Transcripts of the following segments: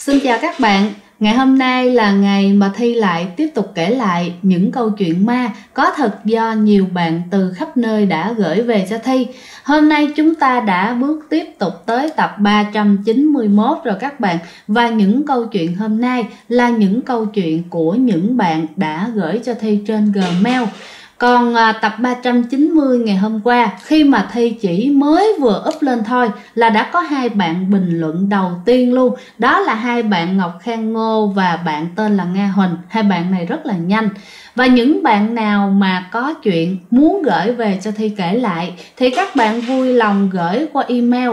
Xin chào các bạn. Ngày hôm nay là ngày mà Thi lại tiếp tục kể lại những câu chuyện ma có thật do nhiều bạn từ khắp nơi đã gửi về cho Thi. Hôm nay chúng ta đã bước tiếp tục tới tập 391 rồi các bạn. Và những câu chuyện hôm nay là những câu chuyện của những bạn đã gửi cho Thi trên Gmail. Còn tập 390 ngày hôm qua, khi mà Thi chỉ mới vừa up lên thôi là đã có hai bạn bình luận đầu tiên luôn. Đó là hai bạn Ngọc Khang Ngô và bạn tên là Nga Huỳnh. Hai bạn này rất là nhanh. Và những bạn nào mà có chuyện muốn gửi về cho Thi kể lại thì các bạn vui lòng gửi qua email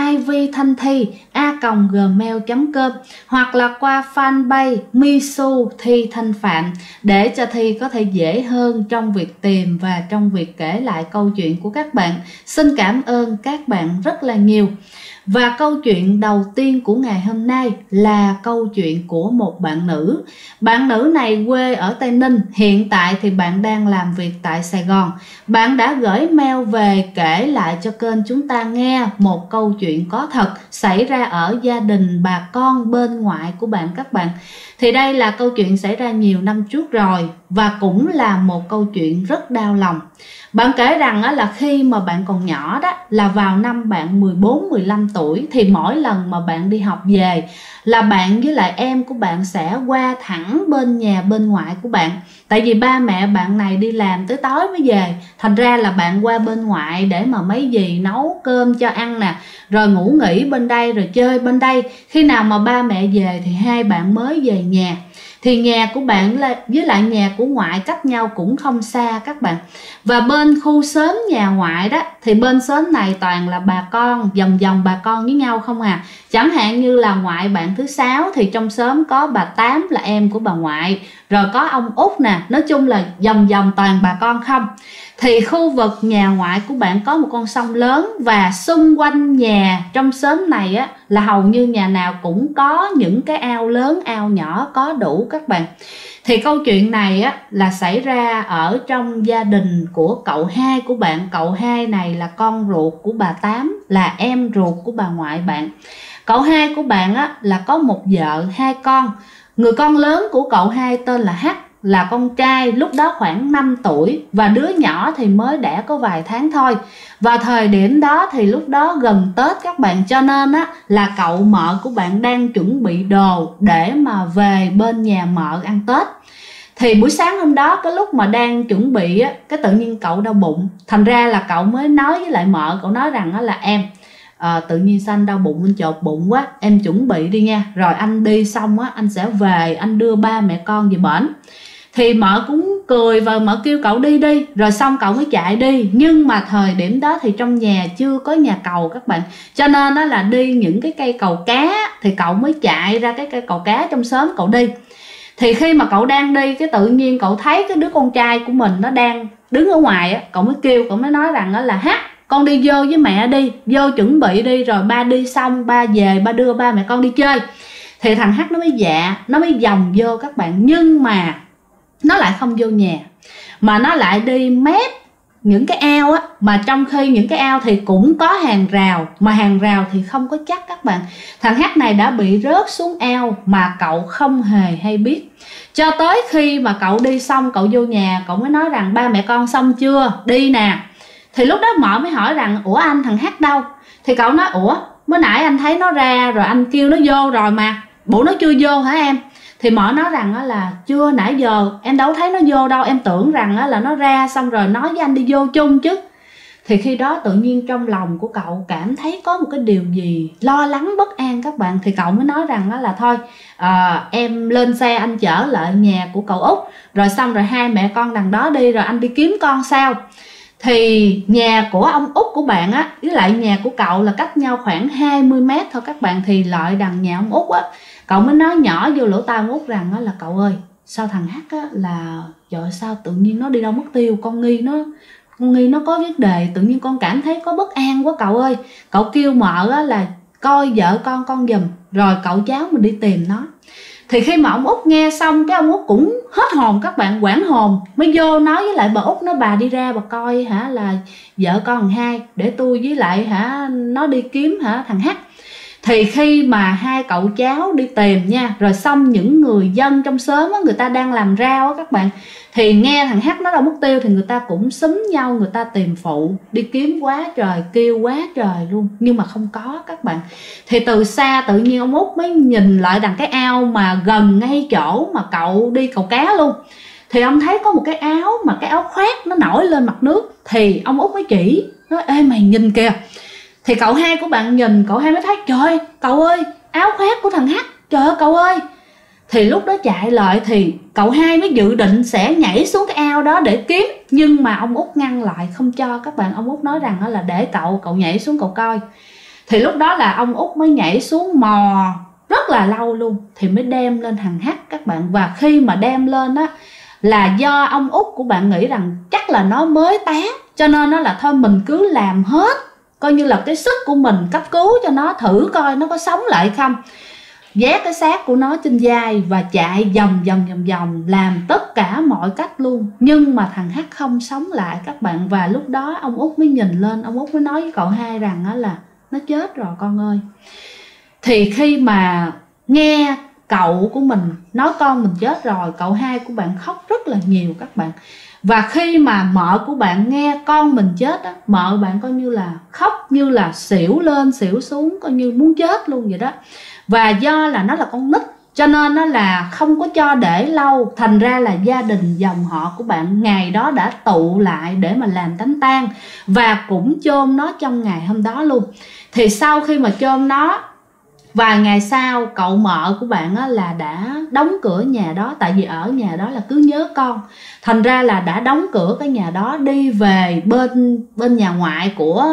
ivthanthi@gmail.com hoặc là qua fanpage Misu Thi Thanh Phạm để cho Thi có thể dễ hơn trong việc tìm và trong việc kể lại câu chuyện của các bạn. Xin cảm ơn các bạn rất là nhiều. Và câu chuyện đầu tiên của ngày hôm nay là câu chuyện của một bạn nữ. Bạn nữ này quê ở Tây Ninh, hiện tại thì bạn đang làm việc tại Sài Gòn. Bạn đã gửi mail về kể lại cho kênh chúng ta nghe một câu chuyện có thật xảy ra ở gia đình bà con bên ngoại của bạn các bạn. Thì đây là câu chuyện xảy ra nhiều năm trước rồi và cũng là một câu chuyện rất đau lòng. Bạn kể rằng là khi mà bạn còn nhỏ đó, là vào năm bạn 14-15 tuổi thì mỗi lần mà bạn đi học về là bạn với lại em của bạn sẽ qua thẳng bên nhà bên ngoại của bạn. Tại vì ba mẹ bạn này đi làm tới tối mới về, thành ra là bạn qua bên ngoại để mà mấy dì nấu cơm cho ăn nè, rồi ngủ nghỉ bên đây rồi chơi bên đây. Khi nào mà ba mẹ về thì hai bạn mới về nhà. Thì nhà của bạn với lại nhà của ngoại cách nhau cũng không xa các bạn. Và bên khu xóm nhà ngoại đó thì bên xóm này toàn là bà con, vòng bà con với nhau không à. Chẳng hạn như là ngoại bạn thứ 6 thì trong xóm có bà Tám là em của bà ngoại, rồi có ông Út nè, nói chung là vòng toàn bà con không. Thì khu vực nhà ngoại của bạn có một con sông lớn và xung quanh nhà trong xóm này á là hầu như nhà nào cũng có những cái ao lớn, ao nhỏ có đủ các bạn. Thì câu chuyện này á là xảy ra ở trong gia đình của cậu hai của bạn. Cậu hai này là con ruột của bà Tám, là em ruột của bà ngoại bạn. Cậu hai của bạn á là có một vợ, hai con. Người con lớn của cậu hai tên là H, là con trai lúc đó khoảng 5 tuổi và đứa nhỏ thì mới đẻ có vài tháng thôi. Và thời điểm đó thì lúc đó gần Tết các bạn, cho nên á là cậu mợ của bạn đang chuẩn bị đồ để mà về bên nhà mợ ăn Tết. Thì buổi sáng hôm đó cái lúc mà đang chuẩn bị á, cái tự nhiên cậu đau bụng. Thành ra là cậu mới nói với lại mợ, cậu nói rằng là em tự nhiên sao anh đau bụng, anh chột bụng quá, em chuẩn bị đi nha, rồi anh đi xong á anh sẽ về anh đưa ba mẹ con về bển. Thì mợ cũng cười và mợ kêu cậu đi đi, rồi xong cậu mới chạy đi. Nhưng mà thời điểm đó thì trong nhà chưa có nhà cầu các bạn, cho nên đó là đi những cái cây cầu cá thì cậu mới chạy ra cái cây cầu cá trong xóm cậu đi. Thì khi mà cậu đang đi cái tự nhiên cậu thấy cái đứa con trai của mình nó đang đứng ở ngoài á, cậu mới kêu, cậu mới nói rằng là H, con đi vô với mẹ đi, vô chuẩn bị đi, rồi ba đi xong ba về ba đưa ba mẹ con đi chơi. Thì thằng H nó mới dạ, nó mới vòng vô các bạn. Nhưng mà nó lại không vô nhà, mà nó lại đi mép những cái ao á, mà trong khi những cái ao thì cũng có hàng rào, mà hàng rào thì không có chắc các bạn. Thằng H này đã bị rớt xuống ao mà cậu không hề hay biết. Cho tới khi mà cậu đi xong cậu vô nhà, cậu mới nói rằng ba mẹ con xong chưa, đi nè. Thì lúc đó mợ mới hỏi rằng ủa anh, thằng H đâu? Thì cậu nói ủa mới nãy anh thấy nó ra rồi anh kêu nó vô rồi mà, bộ nó chưa vô hả em? Thì mợ nói rằng là chưa, nãy giờ em đâu thấy nó vô đâu, em tưởng rằng là nó ra xong rồi nói với anh đi vô chung chứ. Thì khi đó tự nhiên trong lòng của cậu cảm thấy có một cái điều gì lo lắng bất an các bạn. Thì cậu mới nói rằng là thôi em lên xe anh chở lại nhà của cậu Út, rồi xong rồi hai mẹ con đằng đó đi, rồi anh đi kiếm con sao. Thì nhà của ông Út của bạn á với lại nhà của cậu là cách nhau khoảng 20 mét thôi các bạn. Thì lại đằng nhà ông Út á, cậu mới nói nhỏ vô lỗ tai ông Út rằng là cậu ơi, sao thằng H á là trời sao tự nhiên nó đi đâu mất tiêu, con nghi nó có vấn đề, tự nhiên con cảm thấy có bất an quá cậu ơi. Cậu kêu mợ á là coi vợ con giùm, rồi cậu cháu mình đi tìm nó. Thì khi mà ông Út nghe xong cái ông Út cũng hết hồn các bạn, quảng hồn, mới vô nói với lại bà Út, nó bà đi ra bà coi là vợ con thằng hai để tôi với lại nó đi kiếm thằng H. Thì khi mà hai cậu cháu đi tìm nha, rồi xong những người dân trong xóm á, người ta đang làm rau á các bạn, thì nghe thằng H nó đâu mất tiêu thì người ta cũng xúm nhau, người ta tìm phụ, đi kiếm quá trời, kêu quá trời luôn, nhưng mà không có các bạn. Thì từ xa tự nhiên ông Út mới nhìn lại đằng cái ao mà gần ngay chỗ mà cậu đi câu cá luôn. Thì ông thấy có một cái áo, mà cái áo khoác nó nổi lên mặt nước. Thì ông Út mới chỉ, nói ê mày nhìn kìa. Thì cậu hai của bạn nhìn, cậu hai mới thấy trời cậu ơi, áo khoác của thằng H, trời ơi cậu ơi. Thì lúc đó chạy lại thì cậu hai mới dự định sẽ nhảy xuống cái ao đó để kiếm, nhưng mà ông Út ngăn lại không cho các bạn. Ông Út nói rằng là để cậu nhảy xuống cậu coi. Thì lúc đó là ông Út mới nhảy xuống mò rất là lâu luôn, thì mới đem lên thằng H các bạn. Và khi mà đem lên á, là do ông Út của bạn nghĩ rằng chắc là nó mới té, cho nên nó là thôi mình cứ làm hết, coi như là cái sức của mình cấp cứu cho nó, thử coi nó có sống lại không. Vác cái xác của nó trên vai và chạy vòng làm tất cả mọi cách luôn, nhưng mà thằng H không sống lại các bạn. Và lúc đó ông Út mới nhìn lên, ông Út mới nói với cậu hai rằng là nó chết rồi con ơi. Thì khi mà nghe cậu của mình nói con mình chết rồi, cậu hai của bạn khóc rất là nhiều các bạn. Và khi mà mợ của bạn nghe con mình chết á, mợ bạn coi như là khóc như là xỉu lên xỉu xuống, coi như muốn chết luôn vậy đó. Và do là nó là con nít cho nên nó là không có cho để lâu, thành ra là gia đình dòng họ của bạn ngày đó đã tụ lại để mà làm đám tang và cũng chôn nó trong ngày hôm đó luôn. Thì sau khi mà chôn nó, vài ngày sau cậu mợ của bạn á, là đã đóng cửa nhà đó, tại vì ở nhà đó là cứ nhớ con, thành ra là đã đóng cửa cái nhà đó, đi về bên nhà ngoại của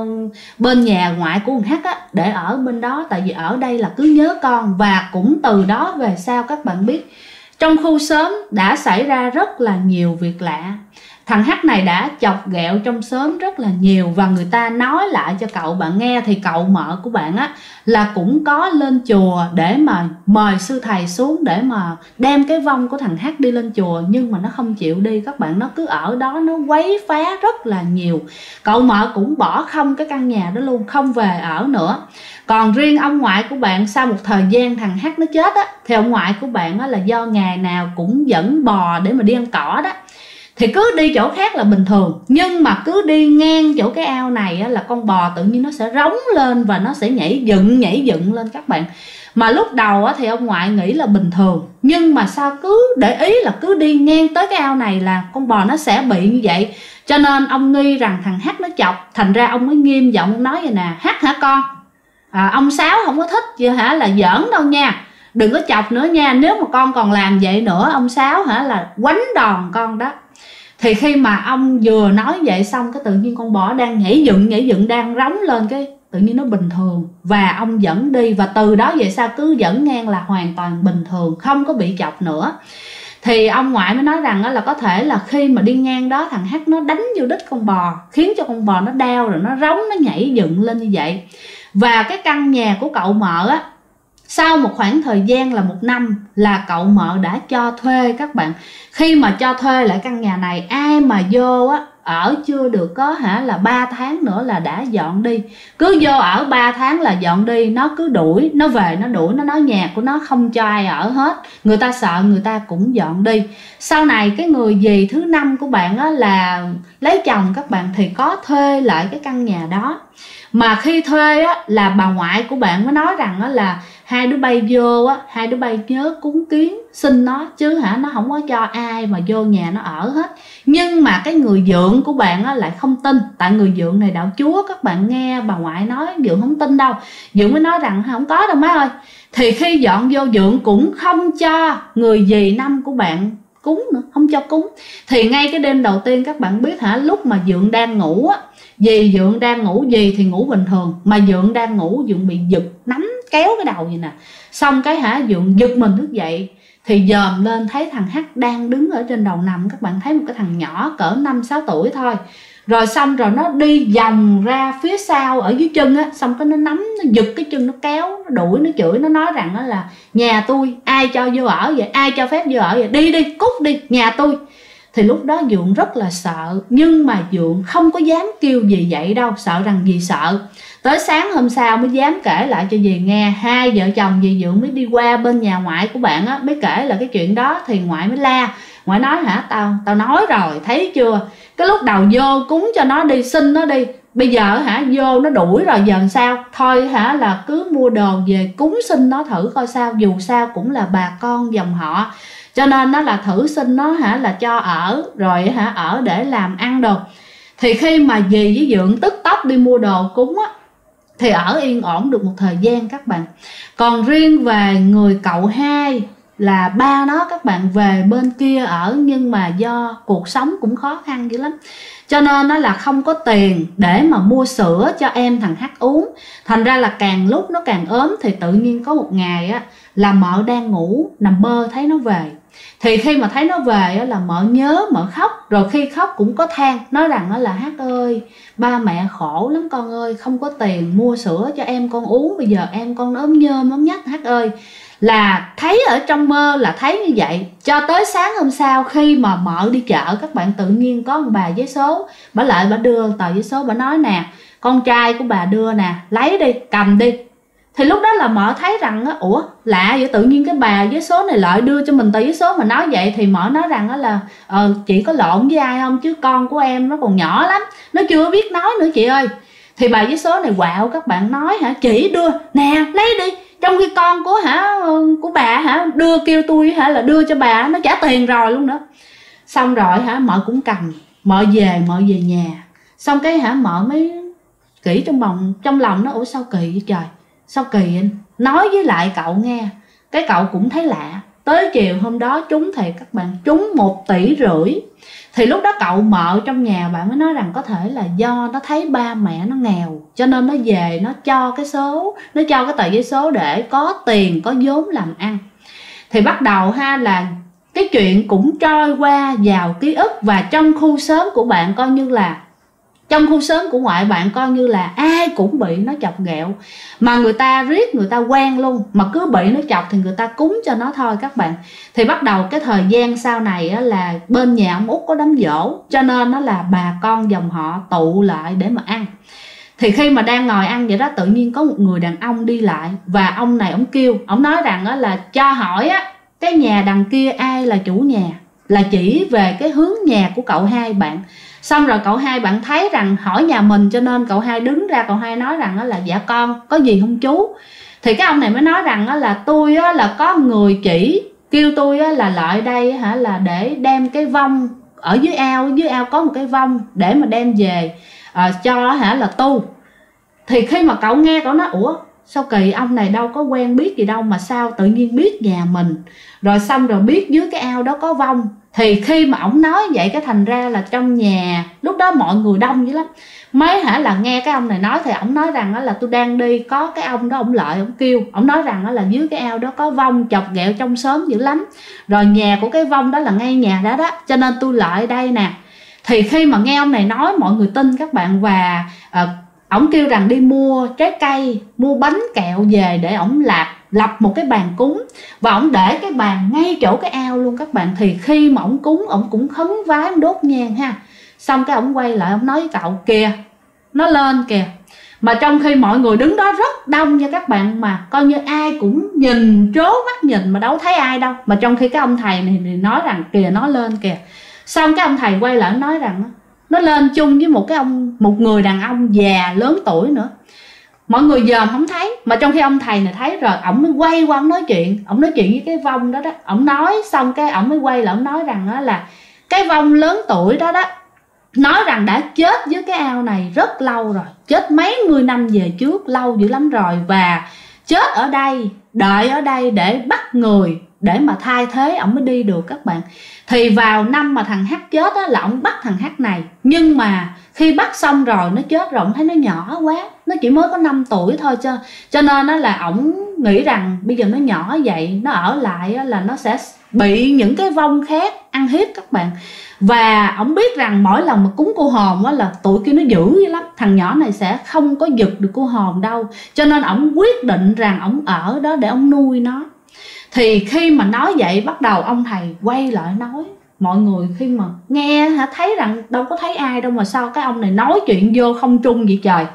bên nhà ngoại của thằng H á, để ở bên đó, tại vì ở đây là cứ nhớ con. Và cũng từ đó về sau các bạn biết, trong khu xóm đã xảy ra rất là nhiều việc lạ. Thằng H này đã chọc ghẹo trong xóm rất là nhiều, và người ta nói lại cho cậu bạn nghe. Thì cậu mợ của bạn á là cũng có lên chùa để mà mời sư thầy xuống để mà đem cái vong của thằng H đi lên chùa, nhưng mà nó không chịu đi các bạn. Nó cứ ở đó nó quấy phá rất là nhiều. Cậu mợ cũng bỏ không cái căn nhà đó luôn, không về ở nữa. Còn riêng ông ngoại của bạn, sau một thời gian thằng H nó chết á, thì ông ngoại của bạn á là do ngày nào cũng dẫn bò để mà đi ăn cỏ đó, thì cứ đi chỗ khác là bình thường, nhưng mà cứ đi ngang chỗ cái ao này á, là con bò tự nhiên nó sẽ rống lên và nó sẽ nhảy dựng lên các bạn. Mà lúc đầu á, thì ông ngoại nghĩ là bình thường, nhưng mà sao cứ để ý là cứ đi ngang tới cái ao này là con bò nó sẽ bị như vậy. Cho nên ông nghi rằng thằng H nó chọc, thành ra ông mới nghiêm giọng nói vậy nè: H hả con, ông Sáu không có thích vậy hả, là giỡn đâu nha, đừng có chọc nữa nha, nếu mà con còn làm vậy nữa ông Sáu hả là quánh đòn con đó. Thì khi mà ông vừa nói vậy xong, cái tự nhiên con bò đang nhảy dựng đang rống lên, cái tự nhiên nó bình thường và ông dẫn đi. Và từ đó về sau cứ dẫn ngang là hoàn toàn bình thường, không có bị chọc nữa. Thì ông ngoại mới nói rằng là có thể là khi mà đi ngang đó thằng H nó đánh vô đít con bò, khiến cho con bò nó đau rồi nó rống, nó nhảy dựng lên như vậy. Và cái căn nhà của cậu mợ á, sau một khoảng thời gian là 1 năm là cậu mợ đã cho thuê các bạn. Khi mà cho thuê lại căn nhà này, ai mà vô á ở chưa được có là 3 tháng nữa là đã dọn đi. Cứ vô ở 3 tháng là dọn đi, nó cứ đuổi, nó về nó đuổi, nó nói nhà của nó không cho ai ở hết. Người ta sợ, người ta cũng dọn đi. Sau này cái người dì thứ 5 của bạn á là lấy chồng các bạn, thì có thuê lại cái căn nhà đó. Mà khi thuê á là bà ngoại của bạn mới nói rằng á là hai đứa bay vô á, hai đứa bay nhớ cúng kiến xin nó chứ nó không có cho ai mà vô nhà nó ở hết. Nhưng mà cái người dượng của bạn á lại không tin, tại người dượng này đạo chúa các bạn, nghe bà ngoại nói dượng không tin đâu. Dượng mới nói rằng không có đâu má ơi. Thì khi dọn vô, dượng cũng không cho người dì 5 của bạn cúng nữa, không cho cúng. Thì ngay cái đêm đầu tiên các bạn biết lúc mà dượng đang ngủ á, dì dượng đang ngủ, dì thì ngủ bình thường, mà dượng đang ngủ, dượng bị giật nắm kéo cái đầu vậy nè. Xong cái dượng giật mình thức dậy, thì dòm lên thấy thằng H đang đứng ở trên đầu nằm. Các bạn thấy một cái thằng nhỏ cỡ 5-6 tuổi thôi. Rồi xong rồi nó đi vòng ra phía sau ở dưới chân á, xong cái nó nắm, nó giật cái chân, nó kéo, nó đuổi, nó chửi, nó nói rằng là nhà tôi ai cho vô ở vậy, ai cho phép vô ở vậy, đi cút đi, nhà tôi. Thì lúc đó dượng rất là sợ, nhưng mà dượng không có dám kêu gì vậy đâu, sợ rằng gì sợ. Tới sáng hôm sau mới dám kể lại cho dì nghe. Hai vợ chồng dì Dượng mới đi qua bên nhà ngoại của bạn á, mới kể là cái chuyện đó. Thì ngoại mới la, ngoại nói hả, tao nói rồi, thấy chưa, cái lúc đầu vô cúng cho nó đi, xin nó đi, bây giờ hả vô nó đuổi rồi, giờ sao? Thôi hả là cứ mua đồ về cúng xin nó thử coi sao, dù sao cũng là bà con dòng họ, cho nên nó là thử xin nó hả là cho ở, rồi hả ở để làm ăn đồ. Thì khi mà dì với Dượng tức tốc đi mua đồ cúng á, thì ở yên ổn được một thời gian các bạn. Còn riêng về người cậu hai là ba nó các bạn, về bên kia ở, nhưng mà do cuộc sống cũng khó khăn dữ lắm, cho nên nó là không có tiền để mà mua sữa cho em thằng H uống. Thành ra là càng lúc nó càng ốm. Thì tự nhiên có một ngày á, là mợ đang ngủ nằm mơ thấy nó về. Thì khi mà thấy nó về á, là mợ nhớ, mợ khóc. Rồi khi khóc cũng có than, nói rằng là H ơi, ba mẹ khổ lắm con ơi, không có tiền mua sữa cho em con uống, bây giờ em con nó ốm nhơm ốm nhách H ơi. Là thấy ở trong mơ là thấy như vậy. Cho tới sáng hôm sau khi mà mợ đi chợ các bạn, tự nhiên có một bà giấy số, bà lại bà đưa tờ giấy số, bà nói nè, con trai của bà đưa nè, lấy đi, cầm đi. Thì lúc đó là mợ thấy rằng á, ủa lạ vậy, tự nhiên cái bà giấy số này lại đưa cho mình tờ giấy số mà nói vậy. Thì mợ nói rằng á là chị có lộn với ai không, chứ con của em nó còn nhỏ lắm, nó chưa biết nói nữa chị ơi. Thì bà giấy số này quạo các bạn, nói hả, chị đưa nè, lấy đi, trong khi con của bà hả đưa, kêu tôi hả là đưa cho bà, nó trả tiền rồi luôn nữa. Xong rồi hả mợ cũng cầm, mợ về nhà. Xong cái hả mợ mới kỹ trong lòng nó, ủa sao kỳ vậy trời, sao kỳ anh. Nói với lại cậu nghe, cái cậu cũng thấy lạ. Tới chiều hôm đó trúng thì các bạn, trúng 1,5 tỷ. Thì lúc đó cậu mợ trong nhà bạn mới nói rằng có thể là do nó thấy ba mẹ nó nghèo, cho nên nó về nó cho cái số, nó cho cái tờ giấy số để có tiền, có vốn làm ăn. Thì bắt đầu ha là cái chuyện cũng trôi qua vào ký ức. Và trong khu xóm của bạn coi như là, trong khu xóm của ngoại bạn coi như là ai cũng bị nó chọc ghẹo. Mà người ta riết người ta quen luôn, mà cứ bị nó chọc thì người ta cúng cho nó thôi các bạn. Thì bắt đầu cái thời gian sau này á, là bên nhà ông Út có đám giỗ, cho nên nó là bà con dòng họ tụ lại để mà ăn. Thì khi mà đang ngồi ăn vậy đó, tự nhiên có một người đàn ông đi lại. Và ông này ông kêu, ông nói rằng á, là cho hỏi á, cái nhà đằng kia ai là chủ nhà, là chỉ về cái hướng nhà của cậu hai bạn. Xong rồi cậu hai bạn thấy rằng hỏi nhà mình, cho nên cậu hai đứng ra, cậu hai nói rằng là dạ con, có gì không chú. Thì cái ông này mới nói rằng là tôi là có người chỉ kêu tôi là lại đây hả là để đem cái vong ở dưới ao có một cái vong để mà đem về cho hả là tu. Thì khi mà cậu nghe cậu nói ủa sao kỳ, ông này đâu có quen biết gì đâu mà sao tự nhiên biết nhà mình, rồi xong rồi biết dưới cái ao đó có vong. Thì khi mà ổng nói vậy cái thành ra là trong nhà lúc đó mọi người đông dữ lắm, mấy hả là nghe cái ông này nói. Thì ổng nói rằng là tôi đang đi, có cái ông đó ổng lại ổng kêu, ổng nói rằng là dưới cái ao đó có vong chọc ghẹo trong xóm dữ lắm, rồi nhà của cái vong đó là ngay nhà đó đó, cho nên tôi lại đây nè. Thì khi mà nghe ông này nói mọi người tin các bạn. Và ổng kêu rằng đi mua trái cây, mua bánh kẹo về để ổng lập một cái bàn cúng. Và ổng để cái bàn ngay chỗ cái ao luôn các bạn. Thì khi mà ổng cúng, ổng cũng khấn vái, ổng đốt nhang ha. Xong cái ổng quay lại ổng nói với cậu kìa, nó lên kìa. Mà trong khi mọi người đứng đó rất đông nha các bạn, mà coi như ai cũng nhìn, trố mắt nhìn mà đâu thấy ai đâu. Mà trong khi cái ông thầy này thì nói rằng kìa nó lên kìa. Xong cái ông thầy quay lại nói rằng nó lên chung với một người đàn ông già lớn tuổi nữa. Mọi người dòm không thấy, mà trong khi ông thầy này thấy rồi, ổng mới quay qua ổng nói chuyện. Ổng nói chuyện với cái vong đó đó. Ổng nói xong cái ổng mới quay lại ổng nói rằng là cái vong lớn tuổi đó đó, nói rằng đã chết dưới cái ao này rất lâu rồi, chết mấy mươi năm về trước, lâu dữ lắm rồi. Và chết ở đây, đợi ở đây để bắt người để mà thay thế ổng mới đi được các bạn. Thì vào năm mà thằng H chết á, là ổng bắt thằng H này. Nhưng mà khi bắt xong rồi nó chết rồi, ổng thấy nó nhỏ quá, nó chỉ mới có 5 tuổi thôi, cho nên là ổng nghĩ rằng bây giờ nó nhỏ vậy, nó ở lại là nó sẽ bị những cái vong khác ăn hiếp các bạn. Và ổng biết rằng mỗi lần mà cúng cô hồn á là tụi kia nó dữ dữ lắm, thằng nhỏ này sẽ không có giật được cô hồn đâu. Cho nên ổng quyết định rằng ổng ở đó để ổng nuôi nó. Thì khi mà nói vậy, bắt đầu ông thầy quay lại nói, mọi người khi mà nghe thấy rằng đâu có thấy ai đâu, mà sao cái ông này nói chuyện vô không trung vậy trời.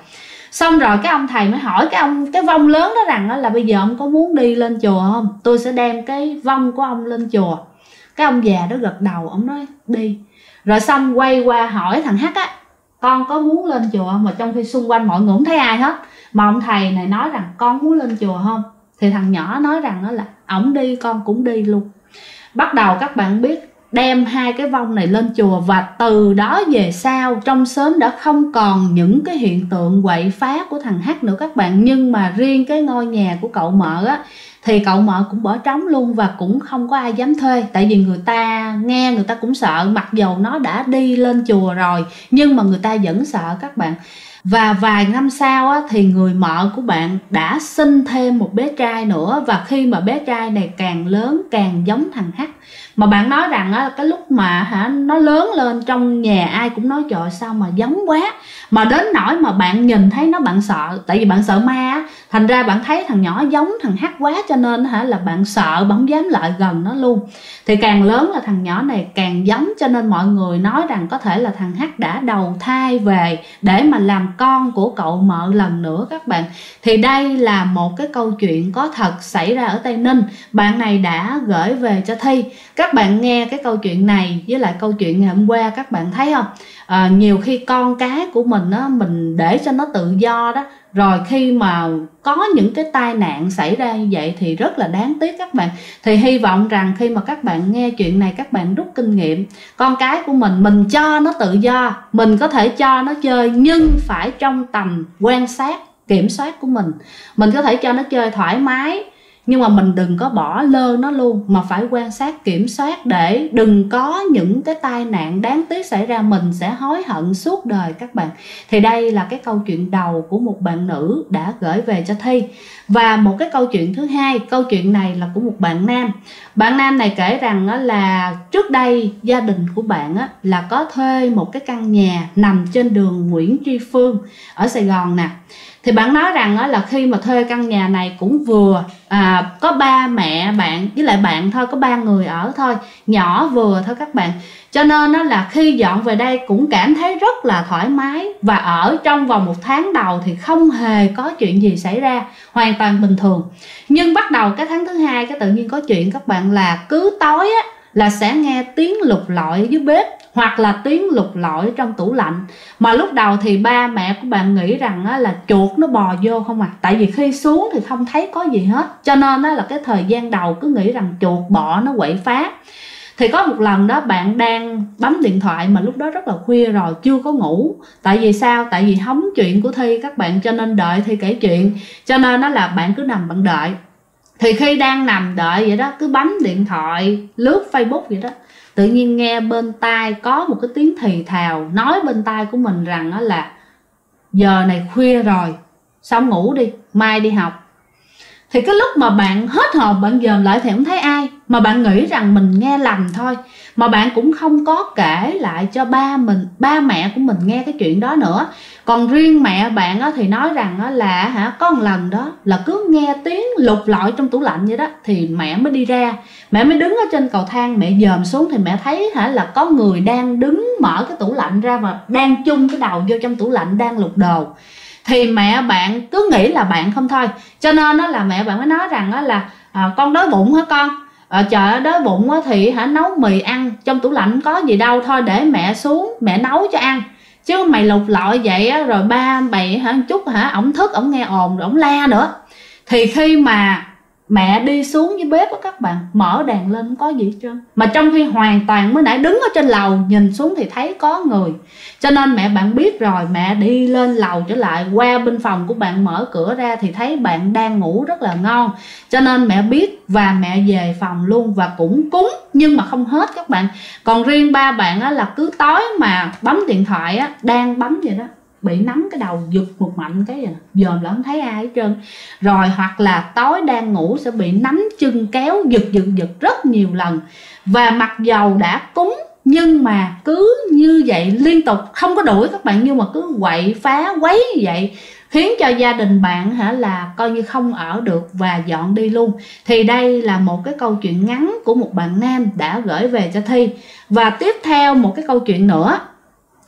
Xong rồi cái ông thầy mới hỏi cái vong lớn đó rằng là bây giờ ông có muốn đi lên chùa không, tôi sẽ đem cái vong của ông lên chùa. Cái ông già đó gật đầu, ông nói đi. Rồi xong quay qua hỏi thằng Hắc á, con có muốn lên chùa không? Mà trong khi xung quanh mọi người không thấy ai hết, mà ông thầy này nói rằng con muốn lên chùa không? Thì thằng nhỏ nói rằng đó là ổng đi con cũng đi luôn. Bắt đầu các bạn biết đem hai cái vong này lên chùa, và từ đó về sau trong xóm đã không còn những cái hiện tượng quậy phá của thằng Hắc nữa các bạn. Nhưng mà riêng cái ngôi nhà của cậu Mợ á thì cậu Mợ cũng bỏ trống luôn, và cũng không có ai dám thuê. Tại vì người ta nghe người ta cũng sợ, mặc dầu nó đã đi lên chùa rồi nhưng mà người ta vẫn sợ các bạn. Và vài năm sau á, thì người Mợ của bạn đã sinh thêm một bé trai nữa. Và khi mà bé trai này càng lớn càng giống thằng Hắc. Mà bạn nói rằng á, cái lúc mà nó lớn lên trong nhà ai cũng nói trời sao mà giống quá. Mà đến nỗi mà bạn nhìn thấy nó bạn sợ. Tại vì bạn sợ ma á, thành ra bạn thấy thằng nhỏ giống thằng Hắc quá, cho nên là bạn sợ, bạn không dám lại gần nó luôn. Thì càng lớn là thằng nhỏ này càng giống, cho nên mọi người nói rằng có thể là thằng Hắc đã đầu thai về để mà làm con của cậu Mợ lần nữa các bạn. Thì đây là một cái câu chuyện có thật xảy ra ở Tây Ninh. Bạn này đã gửi về cho Thi. Các bạn nghe cái câu chuyện này với lại câu chuyện ngày hôm qua, các bạn thấy không? Nhiều khi con cái của mình á, mình để cho nó tự do đó, rồi khi mà có những cái tai nạn xảy ra như vậy thì rất là đáng tiếc các bạn. Thì hy vọng rằng khi mà các bạn nghe chuyện này, các bạn rút kinh nghiệm. Con cái của mình cho nó tự do, mình có thể cho nó chơi nhưng phải trong tầm quan sát, kiểm soát của mình. Mình có thể cho nó chơi thoải mái, nhưng mà mình đừng có bỏ lơ nó luôn, mà phải quan sát kiểm soát để đừng có những cái tai nạn đáng tiếc xảy ra, mình sẽ hối hận suốt đời các bạn. Thì đây là cái câu chuyện đầu của một bạn nữ đã gửi về cho Thi. Và một cái câu chuyện thứ hai, câu chuyện này là của một bạn nam. Bạn nam này kể rằng là trước đây gia đình của bạn là có thuê một cái căn nhà nằm trên đường Nguyễn Tri Phương ở Sài Gòn nè. Thì bạn nói rằng là khi mà thuê căn nhà này cũng vừa có ba mẹ bạn với lại bạn thôi, có 3 người ở thôi, nhỏ vừa thôi các bạn. Cho nên là khi dọn về đây cũng cảm thấy rất là thoải mái. Và ở trong vòng 1 tháng đầu thì không hề có chuyện gì xảy ra, hoàn toàn bình thường. Nhưng bắt đầu cái tháng thứ 2 cái tự nhiên có chuyện các bạn, là cứ tối là sẽ nghe tiếng lục lọi dưới bếp, hoặc là tiếng lục lọi trong tủ lạnh. Mà lúc đầu thì ba mẹ của bạn nghĩ rằng là chuột nó bò vô không à. Tại vì khi xuống thì không thấy có gì hết, cho nên là cái thời gian đầu cứ nghĩ rằng chuột bọ nó quậy phá. Thì có một lần đó bạn đang bấm điện thoại, mà lúc đó rất là khuya rồi, chưa có ngủ. Tại vì sao? Tại vì hóng chuyện của Thi các bạn, cho nên đợi Thi kể chuyện. Cho nên là bạn cứ nằm bạn đợi. Thì khi đang nằm đợi vậy đó, cứ bấm điện thoại, lướt Facebook vậy đó, tự nhiên nghe bên tai có một cái tiếng thì thào nói bên tai của mình rằng là giờ này khuya rồi, xong ngủ đi, mai đi học. Thì cái lúc mà bạn hết hồn bạn dòm lại thì không thấy ai, mà bạn nghĩ rằng mình nghe lầm thôi. Mà bạn cũng không có kể lại cho ba mẹ của mình nghe cái chuyện đó nữa. Còn riêng mẹ bạn thì nói rằng là có một lần đó là cứ nghe tiếng lục lọi trong tủ lạnh vậy đó, thì mẹ mới đi ra, mẹ mới đứng ở trên cầu thang, mẹ dòm xuống thì mẹ thấy là có người đang đứng mở cái tủ lạnh ra và đang chôn cái đầu vô trong tủ lạnh, đang lục đồ. Thì mẹ bạn cứ nghĩ là bạn không thôi, cho nên là mẹ bạn mới nói rằng là con đói bụng hả con? Trời ơi, đói bụng thì nấu mì ăn, trong tủ lạnh có gì đâu, thôi để mẹ xuống mẹ nấu cho ăn. Chứ mày lục lọi vậy rồi ba mày chút ổng thức, ổng nghe ồn rồi ổng la nữa. Thì khi mà mẹ đi xuống dưới bếp các bạn, mở đèn lên không có gì hết trơn. Mà trong khi hoàn toàn mới nãy đứng ở trên lầu nhìn xuống thì thấy có người. Cho nên mẹ bạn biết rồi, mẹ đi lên lầu trở lại, qua bên phòng của bạn mở cửa ra thì thấy bạn đang ngủ rất là ngon. Cho nên mẹ biết và mẹ về phòng luôn, và cũng cúng nhưng mà không hết các bạn. Còn riêng ba bạn là cứ tối mà bấm điện thoại đang bấm vậy đó, bị nắm cái đầu giật một mạnh cái vậy, dòm là không thấy ai hết trơn. Rồi hoặc là tối đang ngủ sẽ bị nắm chân kéo giật rất nhiều lần. Và mặc dầu đã cúng nhưng mà cứ như vậy liên tục, không có đuổi các bạn, nhưng mà cứ quậy phá quấy như vậy, khiến cho gia đình bạn là coi như không ở được và dọn đi luôn. Thì đây là một cái câu chuyện ngắn của một bạn nam đã gửi về cho Thi. Và tiếp theo một cái câu chuyện nữa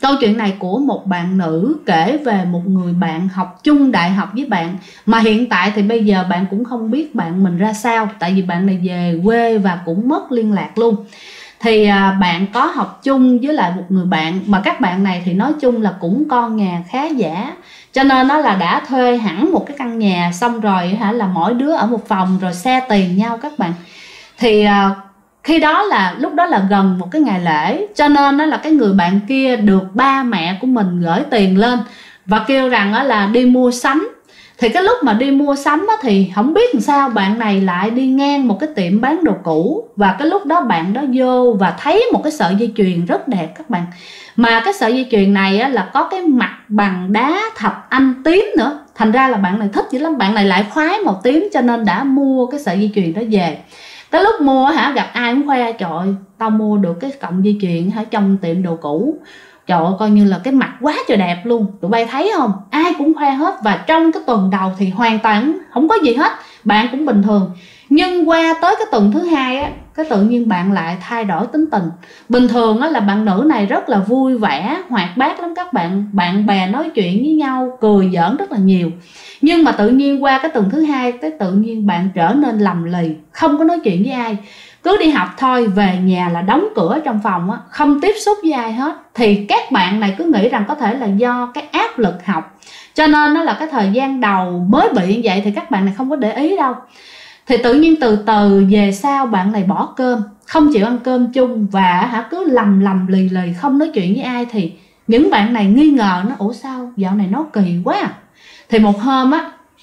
Câu chuyện này của một bạn nữ kể về một người bạn học chung đại học với bạn, mà hiện tại thì bây giờ bạn cũng không biết bạn mình ra sao, tại vì bạn này về quê và cũng mất liên lạc luôn. Thì bạn có học chung với lại một người bạn, mà các bạn này thì nói chung là cũng con nhà khá giả, cho nên nó là đã thuê hẳn một cái căn nhà, xong rồi là mỗi đứa ở một phòng rồi share tiền nhau các bạn. Thì khi đó là lúc đó là gần một cái ngày lễ, cho nên đó là cái người bạn kia được ba mẹ của mình gửi tiền lên và kêu rằng là đi mua sắm. Thì cái lúc mà đi mua sắm thì không biết làm sao bạn này lại đi ngang một cái tiệm bán đồ cũ, và cái lúc đó bạn đó vô và thấy một cái sợi dây chuyền rất đẹp các bạn. Mà cái sợi dây chuyền này là có cái mặt bằng đá thạch anh tím nữa, thành ra là bạn này thích dữ lắm, bạn này lại khoái màu tím cho nên đã mua cái sợi dây chuyền đó về. Cái lúc mua gặp ai cũng khoe, trời ơi tao mua được cái cọng dây chuyền trong tiệm đồ cũ, trời ơi coi như là cái mặt quá trời đẹp luôn. Tụi bay thấy không, ai cũng khoe hết. Và trong cái tuần đầu thì hoàn toàn không có gì hết, bạn cũng bình thường. Nhưng qua tới cái tuần thứ hai cái tự nhiên bạn lại thay đổi tính tình. Bình thường là bạn nữ này rất là vui vẻ, hoạt bát lắm các bạn, bạn bè nói chuyện với nhau, cười giỡn rất là nhiều. Nhưng mà tự nhiên qua cái tuần thứ hai, cái tự nhiên bạn trở nên lầm lì, không có nói chuyện với ai, cứ đi học thôi, về nhà là đóng cửa trong phòng không tiếp xúc với ai hết. Thì các bạn này cứ nghĩ rằng có thể là do cái áp lực học, cho nên nó là cái thời gian đầu mới bị như vậy thì các bạn này không có để ý đâu. Thì tự nhiên từ từ về sau bạn này bỏ cơm, không chịu ăn cơm chung và cứ lầm lì lì không nói chuyện với ai. Thì những bạn này nghi ngờ nó, ủa sao dạo này nó kỳ quá à. Thì một hôm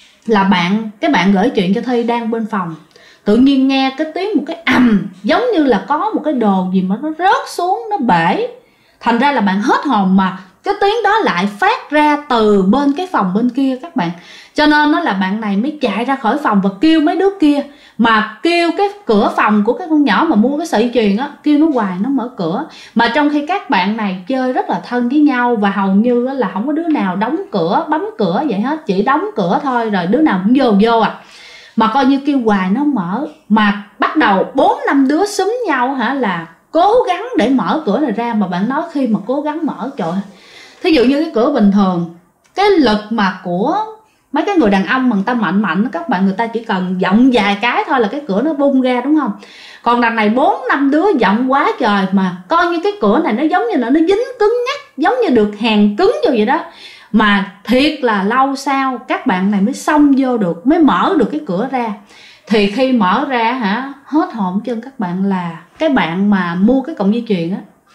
là cái bạn gửi chuyện cho Thi đang bên phòng, tự nhiên nghe cái tiếng một cái ầm, giống như là có một cái đồ gì mà nó rớt xuống, nó bể. Thành ra là bạn hết hồn, mà cái tiếng đó lại phát ra từ bên cái phòng bên kia các bạn. Cho nên nó là bạn này mới chạy ra khỏi phòng và kêu mấy đứa kia, mà kêu cái cửa phòng của cái con nhỏ mà mua cái sợi chuyền kêu nó hoài nó mở cửa. Mà trong khi các bạn này chơi rất là thân với nhau, và hầu như là không có đứa nào đóng cửa bấm cửa vậy hết, chỉ đóng cửa thôi rồi đứa nào cũng vô mà coi như kêu hoài nó mở. Mà bắt đầu 4-5 đứa xúm nhau là cố gắng để mở cửa này ra. Mà bạn nói khi mà cố gắng mở, trời, thí dụ như cái cửa bình thường, cái lực mà của mấy cái người đàn ông mà người ta mạnh các bạn, người ta chỉ cần giọng vài cái thôi là cái cửa nó bung ra, đúng không? Còn đằng này 4-5 đứa giọng quá trời, mà coi như cái cửa này nó giống như là nó dính cứng nhắc, giống như được hàn cứng vô vậy đó. Mà thiệt là lâu sau các bạn này mới xông vô được, mới mở được cái cửa ra. Thì khi mở ra hết hồn chân các bạn, là cái bạn mà mua cái cọng dây chuyền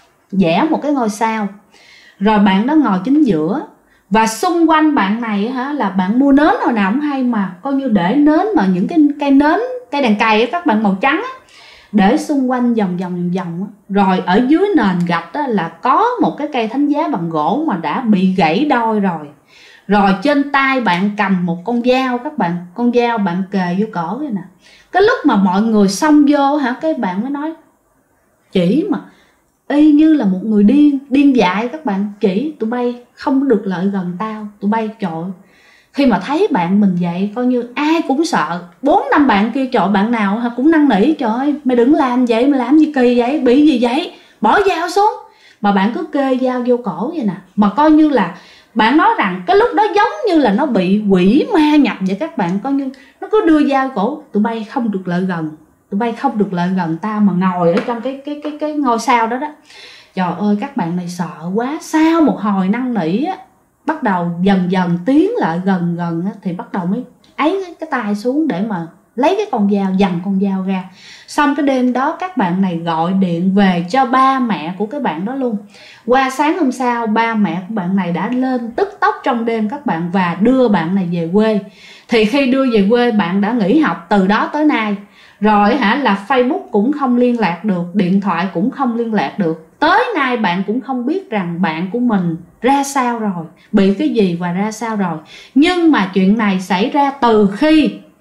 vẽ một cái ngôi sao, rồi bạn đó ngồi chính giữa, và xung quanh bạn này là bạn mua nến hồi nào cũng hay, mà coi như để nến mà những cái cây nến, cây đèn cày các bạn màu trắng để xung quanh vòng. Rồi ở dưới nền gạch là có một cái cây thánh giá bằng gỗ mà đã bị gãy đôi rồi. Rồi trên tay bạn cầm một con dao các bạn, con dao bạn kề vô cổ vậy nè. Cái lúc mà mọi người xông vô cái bạn mới nói, chỉ mà y như là một người điên dại các bạn, chỉ tụi bay không được lại gần tao. Tụi bay trời, khi mà thấy bạn mình vậy coi như ai cũng sợ. 4-5 bạn kia trời, bạn nào cũng năn nỉ, trời ơi mày đừng làm vậy, mày làm gì kỳ vậy, bị gì vậy, bỏ dao xuống. Mà bạn cứ kê dao vô cổ vậy nè. Mà coi như là bạn nói rằng cái lúc đó giống như là nó bị quỷ ma nhập vậy các bạn, coi như nó cứ đưa dao cổ. Tụi bay không được lại gần, tụi bay không được lại gần tao mà ngồi ở trong cái ngôi sao đó đó. Trời ơi các bạn này sợ quá. Sau một hồi năn nỉ bắt đầu dần dần tiến lại gần thì bắt đầu mới ấy cái tay xuống để mà lấy cái con dao, giằng con dao ra. Xong cái đêm đó các bạn này gọi điện về cho ba mẹ của cái bạn đó luôn. Qua sáng hôm sau ba mẹ của bạn này đã lên tức tốc trong đêm các bạn, và đưa bạn này về quê. Thì khi đưa về quê bạn đã nghỉ học từ đó tới nay. Rồi là Facebook cũng không liên lạc được, điện thoại cũng không liên lạc được. Tới nay bạn cũng không biết rằng bạn của mình ra sao rồi, bị cái gì và ra sao rồi. Nhưng mà chuyện này xảy ra từ khi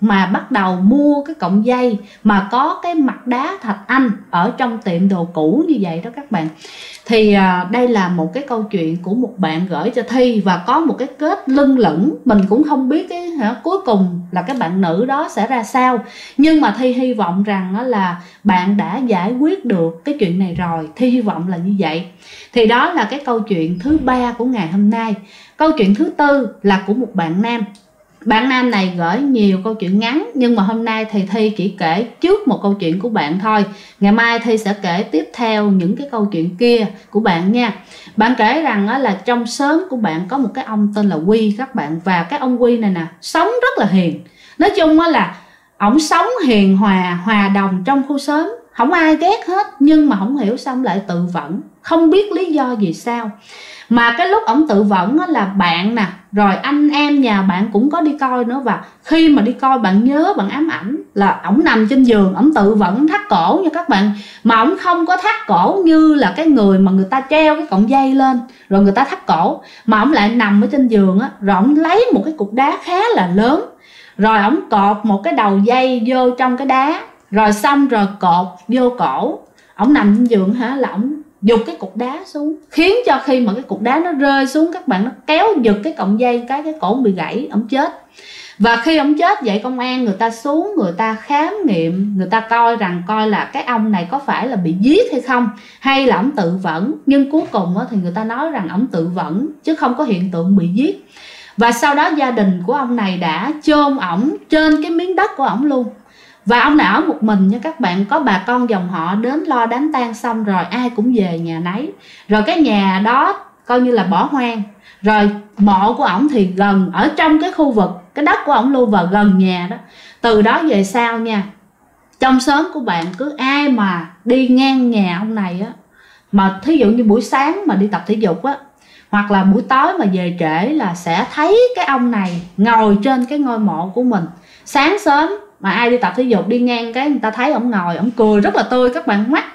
mà bắt đầu mua cái cọng dây mà có cái mặt đá thạch anh ở trong tiệm đồ cũ như vậy đó các bạn. Thì đây là một cái câu chuyện của một bạn gửi cho Thi, và có một cái kết lưng lửng, mình cũng không biết cái cuối cùng là cái bạn nữ đó sẽ ra sao, nhưng mà Thi hy vọng rằng là bạn đã giải quyết được cái chuyện này rồi. Thi hy vọng là như vậy. Thì đó là cái câu chuyện thứ 3 của ngày hôm nay. Câu chuyện thứ 4 là của một bạn nam. Bạn nam này gửi nhiều câu chuyện ngắn, nhưng mà hôm nay thì Thi chỉ kể trước một câu chuyện của bạn thôi. Ngày mai Thi sẽ kể tiếp theo những cái câu chuyện kia của bạn nha. Bạn kể rằng là trong xóm của bạn có một cái ông tên là Quy các bạn. Và cái ông Quy này nè, sống rất là hiền. Nói chung là ổng sống hiền hòa, hòa đồng trong khu xóm, không ai ghét hết. Nhưng mà không hiểu sao lại tự vẫn, không biết lý do gì sao. Mà cái lúc ổng tự vẫn là bạn nè, rồi anh em nhà bạn cũng có đi coi nữa. Và khi mà đi coi, bạn nhớ, bạn ám ảnh là ổng nằm trên giường, ổng tự vẫn thắt cổ nha các bạn. Mà ổng không có thắt cổ như là cái người mà người ta treo cái cọng dây lên rồi người ta thắt cổ, mà ổng lại nằm ở trên giường á, rồi ổng lấy một cái cục đá khá là lớn, rồi ổng cột một cái đầu dây vô trong cái đá, rồi xong rồi cột vô cổ. Ổng nằm trên giường là ổng giục cái cục đá xuống, khiến cho khi mà cái cục đá nó rơi xuống các bạn, nó kéo giật cái cọng dây, cái cổ bị gãy, ổng chết. Và khi ổng chết vậy, công an người ta xuống, người ta khám nghiệm, người ta coi là cái ông này có phải là bị giết hay không, hay là ổng tự vẫn. Nhưng cuối cùng thì người ta nói rằng ổng tự vẫn chứ không có hiện tượng bị giết. Và sau đó gia đình của ông này đã chôn ổng trên cái miếng đất của ổng luôn. Và ông này ở một mình nha các bạn. Có bà con dòng họ đến lo đám tang xong rồi ai cũng về nhà nấy. Rồi cái nhà đó coi như là bỏ hoang. Rồi mộ của ổng thì gần ở trong cái khu vực, cái đất của ổng luôn, vào gần nhà đó. Từ đó về sau nha, trong xóm của bạn cứ ai mà đi ngang nhà ông này á, mà thí dụ như buổi sáng mà đi tập thể dục á, hoặc là buổi tối mà về trễ, là sẽ thấy cái ông này ngồi trên cái ngôi mộ của mình. Sáng sớm mà ai đi tập thể dục đi ngang cái người ta thấy ổng ngồi, ổng cười rất là tươi các bạn. Mắt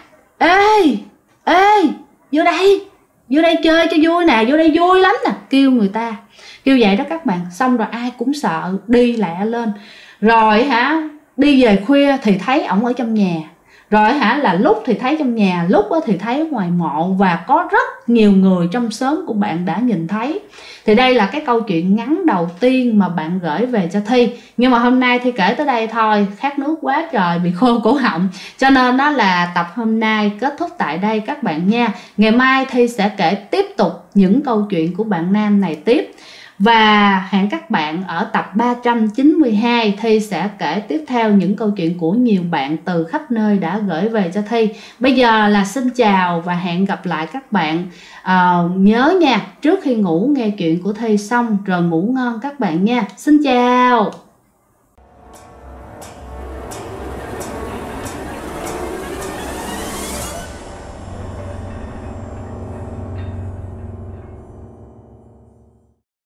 ê vô đây chơi cho vui nè, vô đây vui lắm nè, kêu người ta, kêu vậy đó các bạn. Xong rồi ai cũng sợ, đi lẹ lên. Rồi đi về khuya thì thấy ổng ở trong nhà. Rồi là lúc thì thấy trong nhà, lúc thì thấy ngoài mộ. Và có rất nhiều người trong xóm của bạn đã nhìn thấy. Thì đây là cái câu chuyện ngắn đầu tiên mà bạn gửi về cho Thi. Nhưng mà hôm nay Thi kể tới đây thôi, khát nước quá trời, bị khô cổ họng, cho nên nó là tập hôm nay kết thúc tại đây các bạn nha. Ngày mai Thi sẽ kể tiếp tục những câu chuyện của bạn nam này tiếp. Và hẹn các bạn ở tập 392, Thi sẽ kể tiếp theo những câu chuyện của nhiều bạn từ khắp nơi đã gửi về cho Thi. Bây giờ là xin chào và hẹn gặp lại các bạn. Nhớ nha, trước khi ngủ nghe chuyện của Thi xong rồi ngủ ngon các bạn nha. Xin chào.